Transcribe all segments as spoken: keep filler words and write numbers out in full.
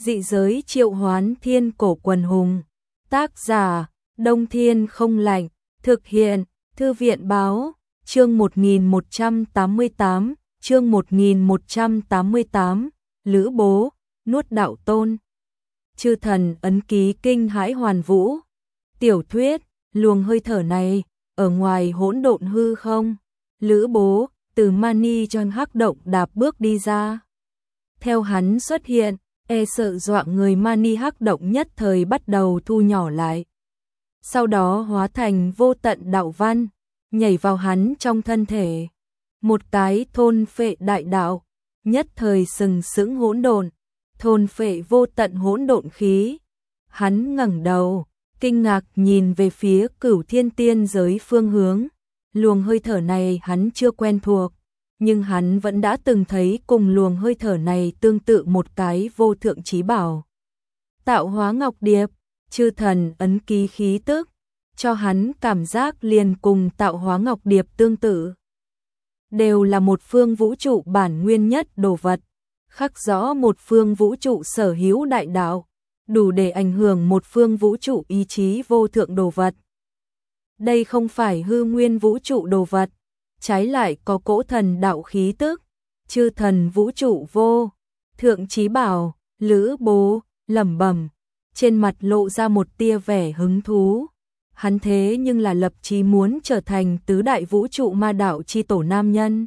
Dị giới triệu hoán thiên cổ quần hùng. Tác giả, Đông Thiên không lạnh. Thực hiện, Thư viện báo, chương một nghìn một trăm tám mươi tám, chương một nghìn một trăm tám mươi tám, Lữ Bố, nuốt đạo tôn. Chư thần ấn ký kinh hãi hoàn vũ. Tiểu thuyết, luồng hơi thở này, ở ngoài hỗn độn hư không. Lữ Bố, từ mani tròn hắc động đạp bước đi ra. Theo hắn xuất hiện, e sợ dọa người mani hắc động nhất thời bắt đầu thu nhỏ lại. Sau đó hóa thành vô tận đạo văn, nhảy vào hắn trong thân thể. Một cái thôn phệ đại đạo, nhất thời sừng sững hỗn độn, thôn phệ vô tận hỗn độn khí. Hắn ngẩng đầu, kinh ngạc nhìn về phía Cửu Thiên Tiên giới phương hướng. Luồng hơi thở này hắn chưa quen thuộc, nhưng hắn vẫn đã từng thấy cùng luồng hơi thở này tương tự một cái vô thượng chí bảo. Tạo hóa ngọc điệp, chư thần ấn ký khí tức, cho hắn cảm giác liền cùng tạo hóa ngọc điệp tương tự. Đều là một phương vũ trụ bản nguyên nhất đồ vật, khắc rõ một phương vũ trụ sở hữu đại đạo, đủ để ảnh hưởng một phương vũ trụ ý chí vô thượng đồ vật. Đây không phải hư nguyên vũ trụ đồ vật, trái lại có cỗ thần đạo khí tức, chư thần vũ trụ vô thượng chí bảo. Lữ Bố lẩm bẩm, trên mặt lộ ra một tia vẻ hứng thú. Hắn thế nhưng là lập chí muốn trở thành tứ đại vũ trụ ma đạo chi tổ nam nhân.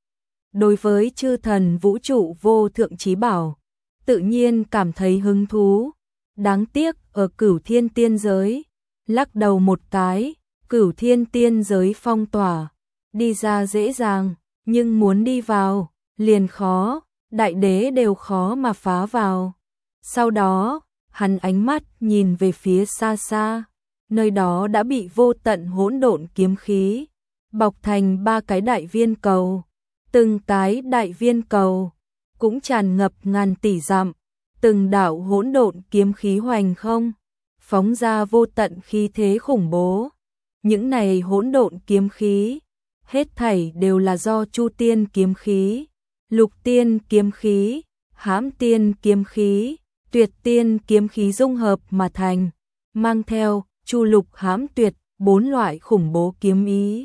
Đối với chư thần vũ trụ vô thượng chí bảo, tự nhiên cảm thấy hứng thú. Đáng tiếc ở Cửu Thiên Tiên giới, lắc đầu một cái, Cửu Thiên Tiên giới phong tỏa, đi ra dễ dàng, nhưng muốn đi vào, liền khó, đại đế đều khó mà phá vào. Sau đó, hắn ánh mắt nhìn về phía xa xa, nơi đó đã bị vô tận hỗn độn kiếm khí bọc thành ba cái đại viên cầu, từng cái đại viên cầu cũng tràn ngập ngàn tỷ dặm, từng đạo hỗn độn kiếm khí hoành không, phóng ra vô tận khí thế khủng bố. Những này hỗn độn kiếm khí, hết thảy đều là do Chu Tiên kiếm khí, Lục Tiên kiếm khí, Hãm Tiên kiếm khí, Tuyệt Tiên kiếm khí dung hợp mà thành, mang theo Chu Lục Hãm Tuyệt bốn loại khủng bố kiếm ý,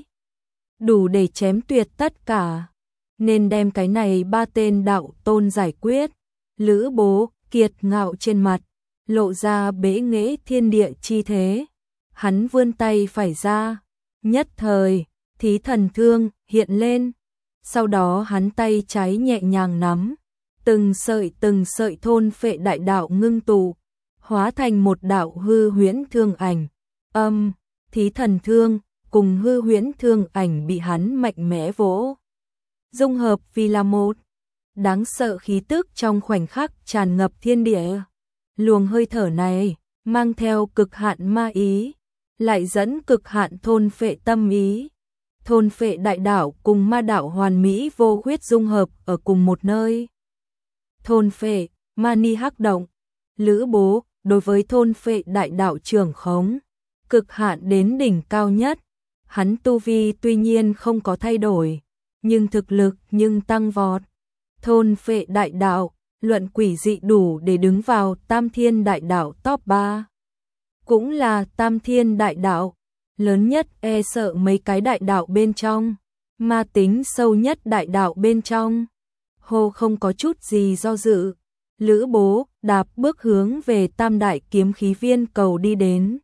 đủ để chém tuyệt tất cả. Nên đem cái này ba tên đạo tôn giải quyết. Lữ Bố kiệt ngạo trên mặt, lộ ra bế nghệ thiên địa chi thế. Hắn vươn tay phải ra, nhất thời, thí thần thương hiện lên. Sau đó hắn tay trái nhẹ nhàng nắm, từng sợi từng sợi thôn phệ đại đạo ngưng tụ, hóa thành một đạo hư huyễn thương ảnh. Âm, thí thần thương cùng hư huyễn thương ảnh bị hắn mạnh mẽ vỗ dung hợp vì là một. Đáng sợ khí tức trong khoảnh khắc tràn ngập thiên địa. Luồng hơi thở này mang theo cực hạn ma ý, lại dẫn cực hạn thôn phệ tâm ý. Thôn phệ đại đạo cùng ma đạo hoàn mỹ vô khuyết dung hợp ở cùng một nơi. Thôn phệ, mani hắc động. Lữ Bố đối với thôn phệ đại đạo trưởng khống, cực hạn đến đỉnh cao nhất. Hắn tu vi tuy nhiên không có thay đổi, nhưng thực lực nhưng tăng vọt. Thôn phệ đại đạo, luận quỷ dị đủ để đứng vào Tam Thiên đại đạo top ba. Cũng là Tam Thiên đại đạo, lớn nhất e sợ mấy cái đại đạo bên trong, ma tính sâu nhất đại đạo bên trong. Hồ không có chút gì do dự, Lữ Bố đạp bước hướng về tam đại kiếm khí viên cầu đi đến.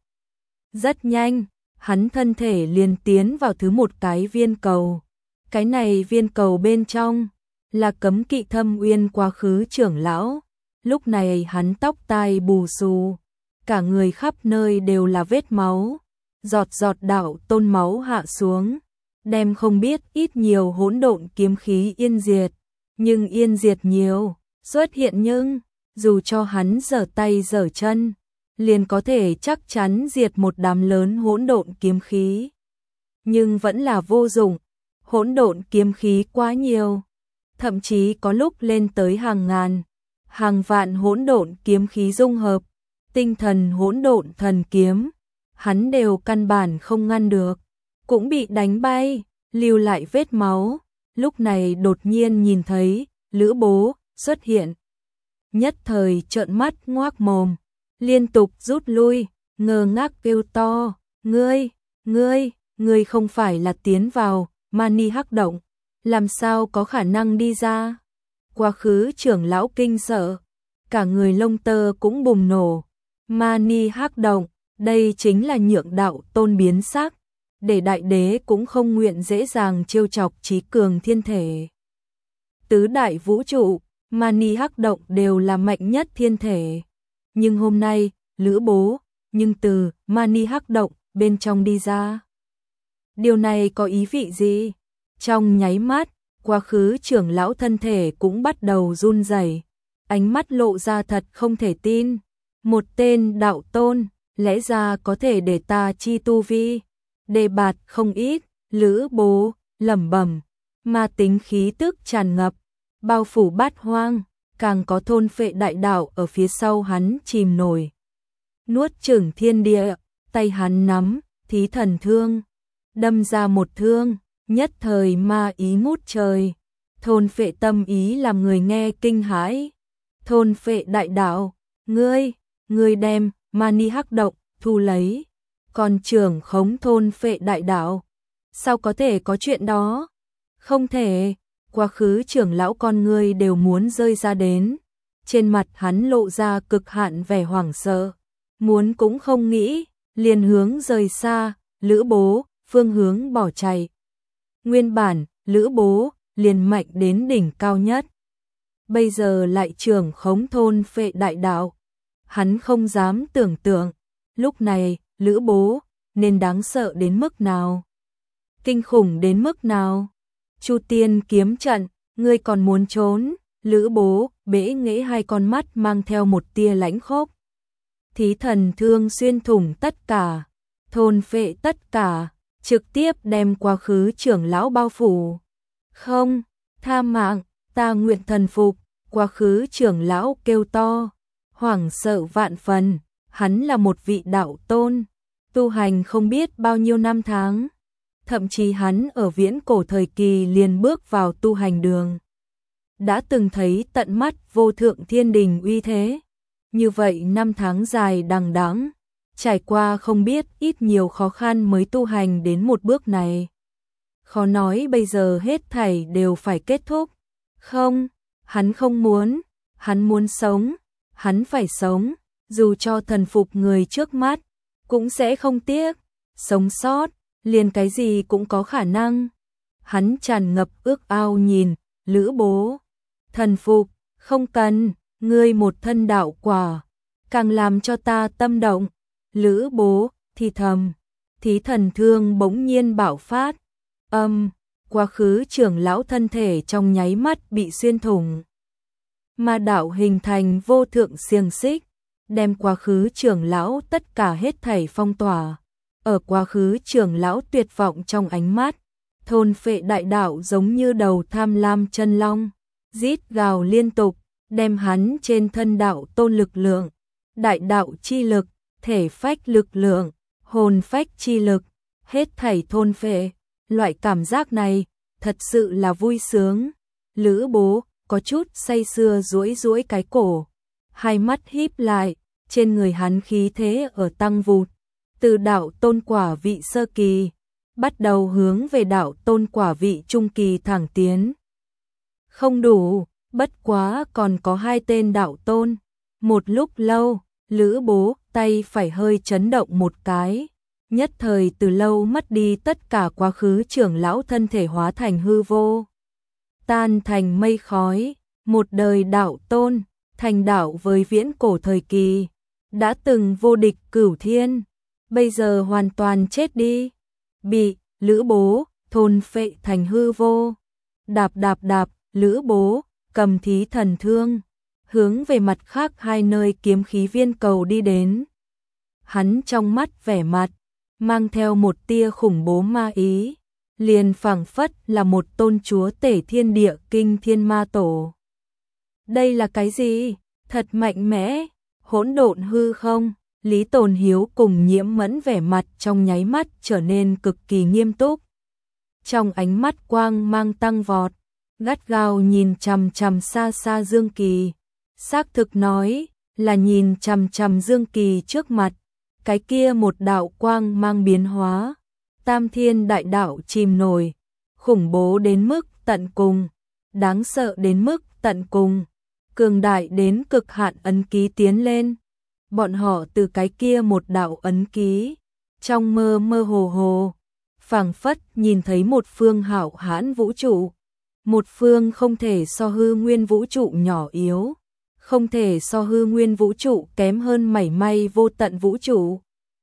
Rất nhanh, hắn thân thể liền tiến vào thứ một cái viên cầu. Cái này viên cầu bên trong là Cấm Kỵ Thâm Uyên quá khứ trưởng lão. Lúc này hắn tóc tai bù xù, cả người khắp nơi đều là vết máu, giọt giọt đạo tôn máu hạ xuống, đem không biết ít nhiều hỗn độn kiếm khí yên diệt. Nhưng yên diệt nhiều, xuất hiện nhưng, dù cho hắn giở tay giở chân, liền có thể chắc chắn diệt một đám lớn hỗn độn kiếm khí. Nhưng vẫn là vô dụng, hỗn độn kiếm khí quá nhiều, thậm chí có lúc lên tới hàng ngàn, hàng vạn hỗn độn kiếm khí dung hợp, tinh thần hỗn độn thần kiếm, hắn đều căn bản không ngăn được, cũng bị đánh bay, lưu lại vết máu. Lúc này đột nhiên nhìn thấy Lữ Bố xuất hiện. nhất thời trợn mắt ngoác mồm, liên tục rút lui, ngơ ngác kêu to, ngươi, ngươi, ngươi không phải là tiến vào Mani Hắc động, làm sao có khả năng đi ra? Quá khứ trưởng lão kinh sợ, cả người lông tơ cũng bùng nổ. Mani Hắc động, đây chính là nhượng đạo tôn biến sắc, để đại đế cũng không nguyện dễ dàng trêu chọc trí cường thiên thể. Tứ đại vũ trụ, Mani Hắc động đều là mạnh nhất thiên thể. Nhưng hôm nay, Lữ Bố, nhưng từ Mani Hắc động bên trong đi ra. Điều này có ý vị gì? Trong nháy mắt, quá khứ trưởng lão thân thể cũng bắt đầu run rẩy, ánh mắt lộ ra thật không thể tin. Một tên đạo tôn, lẽ ra có thể để ta chi tu vi, đề bạt không ít. Lữ Bố lẩm bẩm, ma tính khí tức tràn ngập, bao phủ bát hoang, càng có thôn phệ đại đạo ở phía sau hắn chìm nổi. Nuốt chửng thiên địa, tay hắn nắm, thí thần thương, đâm ra một thương, nhất thời ma ý ngút trời, thôn phệ tâm ý làm người nghe kinh hãi. Thôn phệ đại đạo, ngươi, ngươi đem Mani Hắc động thu lấy, còn trưởng khống thôn phệ đại đạo, sao có thể có chuyện đó? Không thể. Quá khứ trưởng lão con ngươi đều muốn rơi ra đến, trên mặt hắn lộ ra cực hạn vẻ hoảng sợ, muốn cũng không nghĩ, liền hướng rời xa. Lữ Bố phương hướng bỏ chạy. Nguyên bản, Lữ Bố liền mạnh đến đỉnh cao nhất, bây giờ lại trưởng khống thôn phệ đại đạo. Hắn không dám tưởng tượng, lúc này, Lữ Bố nên đáng sợ đến mức nào, kinh khủng đến mức nào. Chu Tiên kiếm trận, ngươi còn muốn trốn? Lữ Bố bẽ nghễ hai con mắt mang theo một tia lãnh khốc. Thí thần thương xuyên thủng tất cả, thôn phệ tất cả, trực tiếp đem quá khứ trưởng lão bao phủ. Không, tha mạng, ta nguyện thần phục. Quá khứ trưởng lão kêu to, hoảng sợ vạn phần, hắn là một vị đạo tôn, tu hành không biết bao nhiêu năm tháng. Thậm chí hắn ở viễn cổ thời kỳ liền bước vào tu hành đường, đã từng thấy tận mắt vô thượng thiên đình uy thế. Như vậy năm tháng dài đằng đẵng, trải qua không biết ít nhiều khó khăn mới tu hành đến một bước này. Khó nói bây giờ hết thảy đều phải kết thúc. Không, hắn không muốn, hắn muốn sống, hắn phải sống, dù cho thần phục người trước mắt, cũng sẽ không tiếc, sống sót. Liền cái gì cũng có khả năng. Hắn tràn ngập ước ao nhìn Lữ Bố, thần phục, không cần, ngươi một thân đạo quả, càng làm cho ta tâm động. Lữ Bố thì thầm, thí thần thương bỗng nhiên bạo phát, âm, quá khứ trưởng lão thân thể trong nháy mắt bị xuyên thủng. Ma đạo hình thành vô thượng xiềng xích, đem quá khứ trưởng lão tất cả hết thảy phong tỏa. Ở quá khứ trưởng lão tuyệt vọng trong ánh mắt, thôn phệ đại đạo giống như đầu tham lam chân long, rít gào liên tục, đem hắn trên thân đạo tôn lực lượng, đại đạo chi lực, thể phách lực lượng, hồn phách chi lực, hết thảy thôn phệ. Loại cảm giác này, thật sự là vui sướng. Lữ Bố có chút say sưa duỗi duỗi cái cổ, hai mắt híp lại, trên người hắn khí thế ở tăng vụt. Từ đạo tôn quả vị sơ kỳ, bắt đầu hướng về đạo tôn quả vị trung kỳ thẳng tiến. Không đủ, bất quá còn có hai tên đạo tôn. Một lúc lâu, Lữ Bố tay phải hơi chấn động một cái, nhất thời từ lâu mất đi tất cả quá khứ trưởng lão thân thể hóa thành hư vô, tan thành mây khói. Một đời đạo tôn, thành đạo với viễn cổ thời kỳ, đã từng vô địch cửu thiên, bây giờ hoàn toàn chết đi, bị Lữ Bố thôn phệ thành hư vô. Đạp đạp đạp, Lữ Bố cầm thí thần thương, hướng về mặt khác hai nơi kiếm khí viên cầu đi đến. Hắn trong mắt vẻ mặt mang theo một tia khủng bố ma ý, liền phảng phất là một tôn chúa tể thiên địa kinh thiên ma tổ. Đây là cái gì? Thật mạnh mẽ, hỗn độn hư không? Lý Tồn Hiếu cùng Nhiễm Mẫn vẻ mặt trong nháy mắt trở nên cực kỳ nghiêm túc. Trong ánh mắt quang mang tăng vọt, gắt gao nhìn chằm chằm xa xa Dương Kỳ. xác thực nói, là nhìn chằm chằm Dương Kỳ trước mặt, cái kia một đạo quang mang biến hóa, Tam Thiên Đại Đạo chìm nổi, khủng bố đến mức tận cùng, đáng sợ đến mức tận cùng, cường đại đến cực hạn ấn ký tiến lên. Bọn họ từ cái kia một đạo ấn ký, trong mơ mơ hồ hồ, phảng phất nhìn thấy một phương hạo hãn vũ trụ, một phương không thể so hư nguyên vũ trụ nhỏ yếu, không thể so hư nguyên vũ trụ kém hơn mảy may vô tận vũ trụ.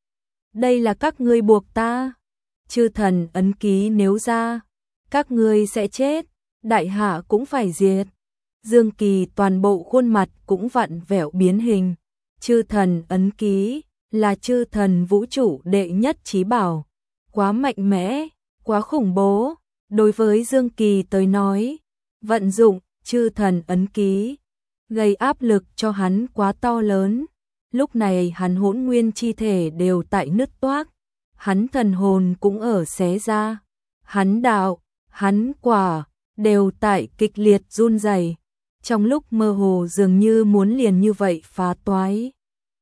Đây là các ngươi buộc ta, chư thần ấn ký nếu ra, các ngươi sẽ chết, đại hạ cũng phải diệt. Dương Kỳ toàn bộ khuôn mặt cũng vặn vẹo biến hình, chư thần ấn ký là chư thần vũ trụ đệ nhất chí bảo, quá mạnh mẽ, quá khủng bố, đối với Dương Kỳ tới nói, vận dụng chư thần ấn ký gây áp lực cho hắn quá to lớn. Lúc này hắn hỗn nguyên chi thể đều tại nứt toác, hắn thần hồn cũng ở xé ra, hắn đạo, hắn quả đều tại kịch liệt run rẩy, trong lúc mơ hồ dường như muốn liền như vậy phá toái.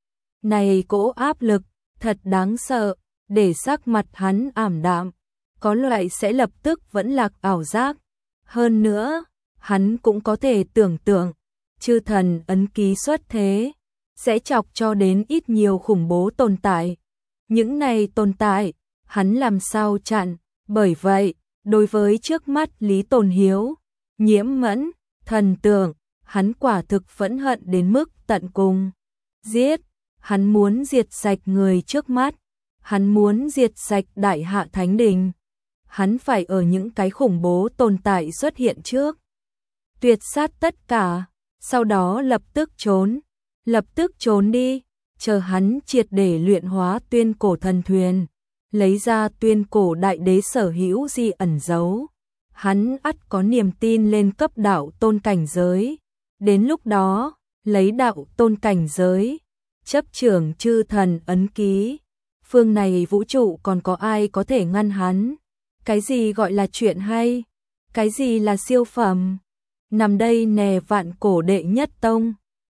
Này cỗ áp lực thật đáng sợ, để sắc mặt hắn ảm đạm, có loại sẽ lập tức vẫn lạc ảo giác. Hơn nữa, hắn cũng có thể tưởng tượng, chư thần ấn ký xuất thế, sẽ chọc cho đến ít nhiều khủng bố tồn tại. Những này tồn tại, hắn làm sao chặn, bởi vậy, đối với trước mắt Lý Tồn Hiếu, Nhiễm Mẫn, thần tượng, hắn quả thực phẫn hận đến mức tận cùng. Giết, hắn muốn diệt sạch người trước mắt, hắn muốn diệt sạch Đại Hạ Thánh Đình. Hắn phải ở những cái khủng bố tồn tại xuất hiện trước, tuyệt sát tất cả, sau đó lập tức trốn, lập tức trốn đi, chờ hắn triệt để luyện hóa tuyên cổ thần thuyền, lấy ra tuyên cổ đại đế sở hữu di ẩn dấu. Hắn ắt có niềm tin lên cấp đạo tôn cảnh giới, đến lúc đó, lấy đạo tôn cảnh giới, chấp trưởng chư thần ấn ký, phương này vũ trụ còn có ai có thể ngăn hắn? Cái gì gọi là chuyện hay? Cái gì là siêu phẩm? Nằm đây nè vạn cổ đệ nhất tông.